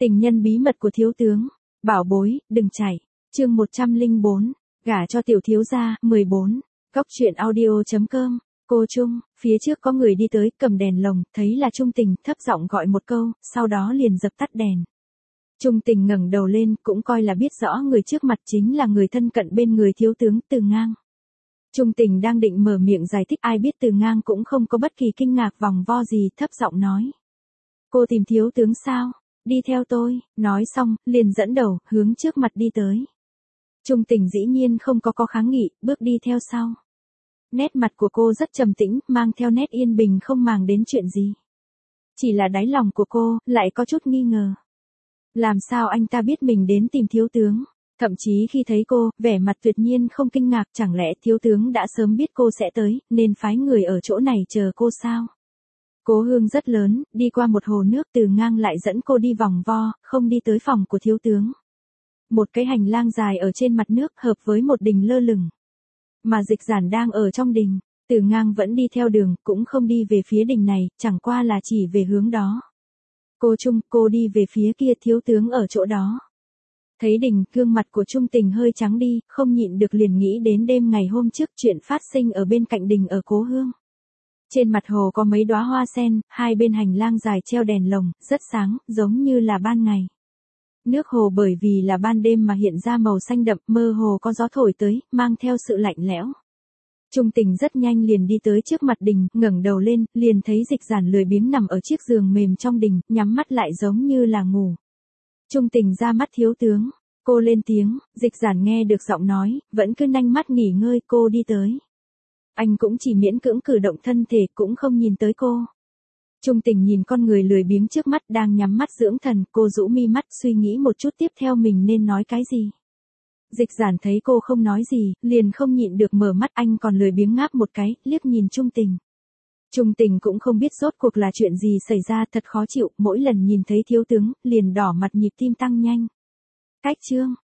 Tình nhân bí mật của thiếu tướng. Bảo bối, đừng chạy. Chương 104. Gả cho tiểu thiếu gia. 14. Cóc truyện audio.com. Cô Trung, phía trước có người đi tới, cầm đèn lồng, thấy là Trung Tình, thấp giọng gọi một câu, sau đó liền dập tắt đèn. Trung Tình ngẩng đầu lên, cũng coi là biết rõ người trước mặt chính là người thân cận bên người thiếu tướng Từ Ngang. Trung Tình đang định mở miệng giải thích, ai biết Từ Ngang cũng không có bất kỳ kinh ngạc vòng vo gì, thấp giọng nói: "Cô tìm thiếu tướng sao? Đi theo tôi." Nói xong, liền dẫn đầu, hướng trước mặt đi tới. Trung Tình dĩ nhiên không có kháng nghị, bước đi theo sau. Nét mặt của cô rất trầm tĩnh, mang theo nét yên bình không màng đến chuyện gì. Chỉ là đáy lòng của cô, lại có chút nghi ngờ. Làm sao anh ta biết mình đến tìm thiếu tướng? Thậm chí khi thấy cô, vẻ mặt tuyệt nhiên không kinh ngạc, chẳng lẽ thiếu tướng đã sớm biết cô sẽ tới, nên phái người ở chỗ này chờ cô sao? Cố Hương rất lớn, đi qua một hồ nước, Từ Ngang lại dẫn cô đi vòng vo, không đi tới phòng của thiếu tướng. Một cái hành lang dài ở trên mặt nước, hợp với một đình lơ lửng. Mà Dịch Giản đang ở trong đình, Từ Ngang vẫn đi theo đường, cũng không đi về phía đình này, chẳng qua là chỉ về hướng đó. Cô Trung, cô đi về phía kia, thiếu tướng ở chỗ đó. Thấy đình, gương mặt của Trung Tình hơi trắng đi, không nhịn được liền nghĩ đến đêm ngày hôm trước chuyện phát sinh ở bên cạnh đình ở Cố Hương. Trên mặt hồ có mấy đóa hoa sen, hai bên hành lang dài treo đèn lồng, rất sáng, giống như là ban ngày. Nước hồ bởi vì là ban đêm mà hiện ra màu xanh đậm, mơ hồ có gió thổi tới, mang theo sự lạnh lẽo. Trung Tình rất nhanh liền đi tới trước mặt đình, ngẩng đầu lên, liền thấy Dịch Giản lười biếng nằm ở chiếc giường mềm trong đình, nhắm mắt lại giống như là ngủ. Trung Tình ra mắt thiếu tướng, cô lên tiếng, Dịch Giản nghe được giọng nói, vẫn cứ nanh mắt nghỉ ngơi, cô đi tới. Anh cũng chỉ miễn cưỡng cử động thân thể, cũng không nhìn tới cô. Trung Tình nhìn con người lười biếng trước mắt đang nhắm mắt dưỡng thần, cô rũ mi mắt suy nghĩ một chút tiếp theo mình nên nói cái gì. Dịch Giản thấy cô không nói gì, liền không nhịn được mở mắt, anh còn lười biếng ngáp một cái, liếc nhìn Trung Tình. Trung Tình cũng không biết rốt cuộc là chuyện gì xảy ra, thật khó chịu, mỗi lần nhìn thấy thiếu tướng, liền đỏ mặt, nhịp tim tăng nhanh. Cách chương,